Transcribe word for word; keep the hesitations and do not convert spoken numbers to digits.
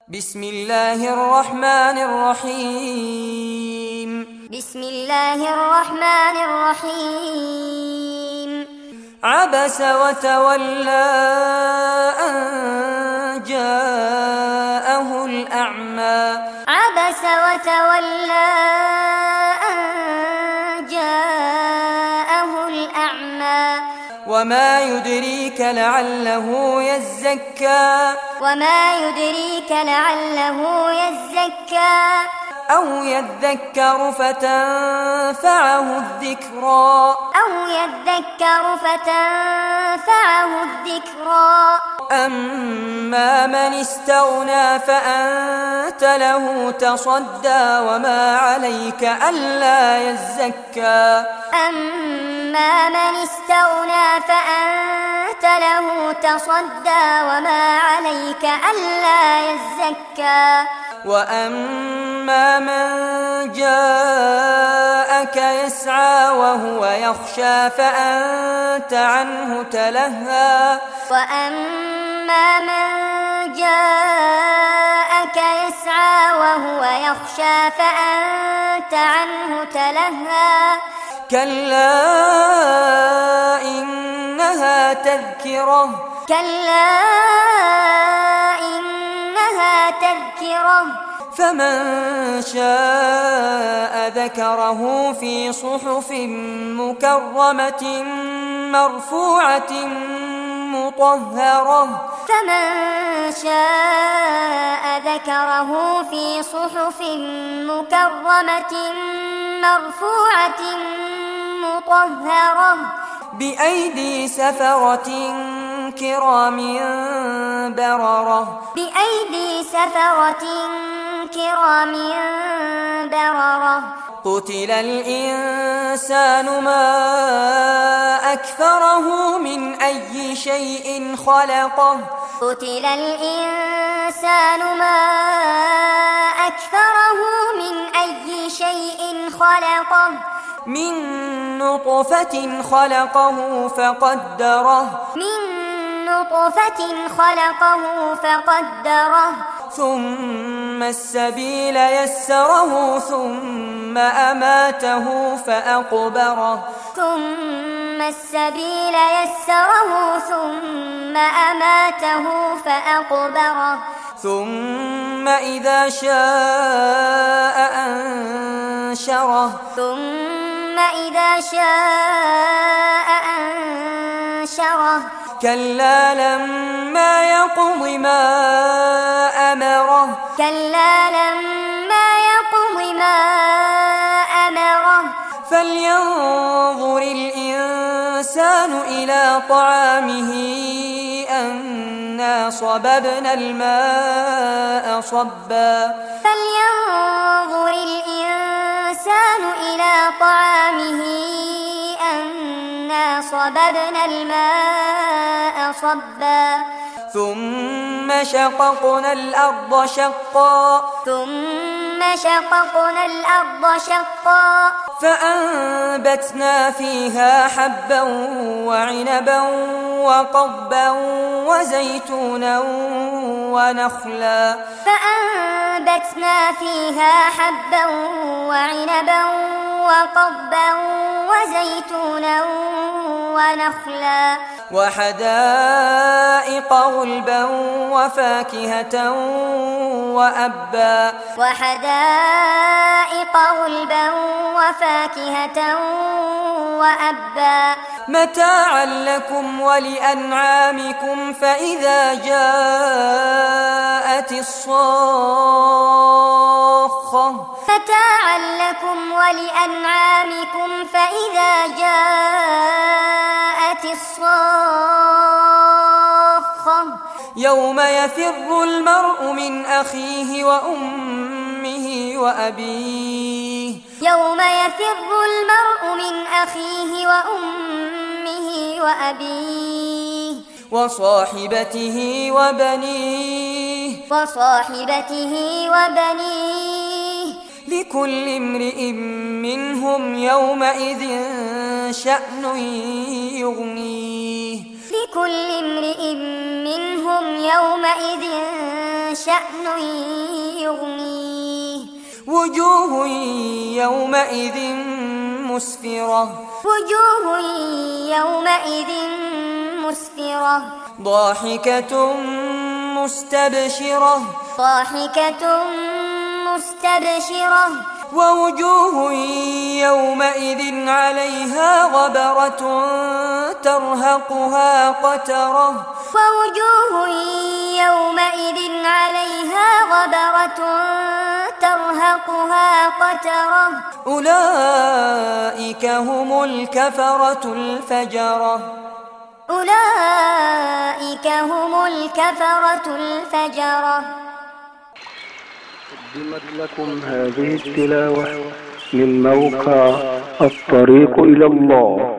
بسم الله الرحمن الرحيم بسم الله الرحمن الرحيم عبس وتولى أن جاءه الأعمى عبس وتولى أن جاءه الأعمى وما يدريك لعله يزكى وما يدريك لعله يزكى أو يذكر فتنفعه الذكرى أو يذكر فتنفعه الذكرى أما من استغنى فأنت له تصدى وما عليك ألا يزكى أما من استغنى فأنت له تصدى وما عليك ألا يزكى وأما من جاءك يسعى وهو يخشى فأنت عنه تلهى وأما من جاءك يسعى وهو يخشى فأنت عنه تلهى كلا إنها تذكرة كلا إنها تذكرة فمن شاء ذكره في صحف مكرمة مرفوعة مطهرة فمن شاء ذكره في صحف مكرمة مرفوعة مطهرة بأيدي سفرة كرام بررة بأيدي سفرة كرام بررة قتل الإنسان ما أكثره من أي شيء خلقه قتل الإنسان ما أكثره من أي شيء خلقه من نطفة خلقه فقدره من نطفة خلقه فقدره ثم السبيل يسره ثم أماته فأقبره ثم السبيل يسره ثم أماته فأقبره ثم إذا شاء أنشره ثم إذا شاء أنشره كلا لما يقض ما أمره كلا لما يقض ما أمره فلينظر الإنسان إلى طعامه أنا صببنا الماء صبا فلينظر الإنسان إلى طعامه أنا صببنا الماء صبا ثم شققنا الأرض شقا ثم شققنا الأرض شقا فأنبتنا فيها حبا وعنبا وقضبا وزيتونا ونخلا فأنبتنا فيها حبا وعنبا وقضبا وزيتونا ونخلا وحدائق غلبا وفاكهة وأبا وحدائق غلبا وفاكهة وأبا متاعا لكم ولأنعامكم فإذا جاءت الصاخة متاعا لكم ولأنعامكم فإذا جاءت الصاخة يوم يفر المرء من أخيه وأمه وأبيه يوم يفر المرء من أخيه وأمه وأبيه وصاحبته وبنيه وصاحبته وبنيه لكل امرئ منهم يومئذ شأن يغنيه لكل امرئ منهم يومئذ شأن يغنيه وجوه يومئذ مسفرة وجوه يومئذ مسفرة ضاحكة مستبشرة ضاحكة مستبشرة ووجوه يومئذ عليها غبرة ترهقها قترة ووجوه يومئذ عليها غبرة ترهقها قترة أولئك هم الكفرة الفجرة أولئك هم الكفرة الفجرة. قدمت لكم هذه التلاوة من موقع الطريق إلى الله.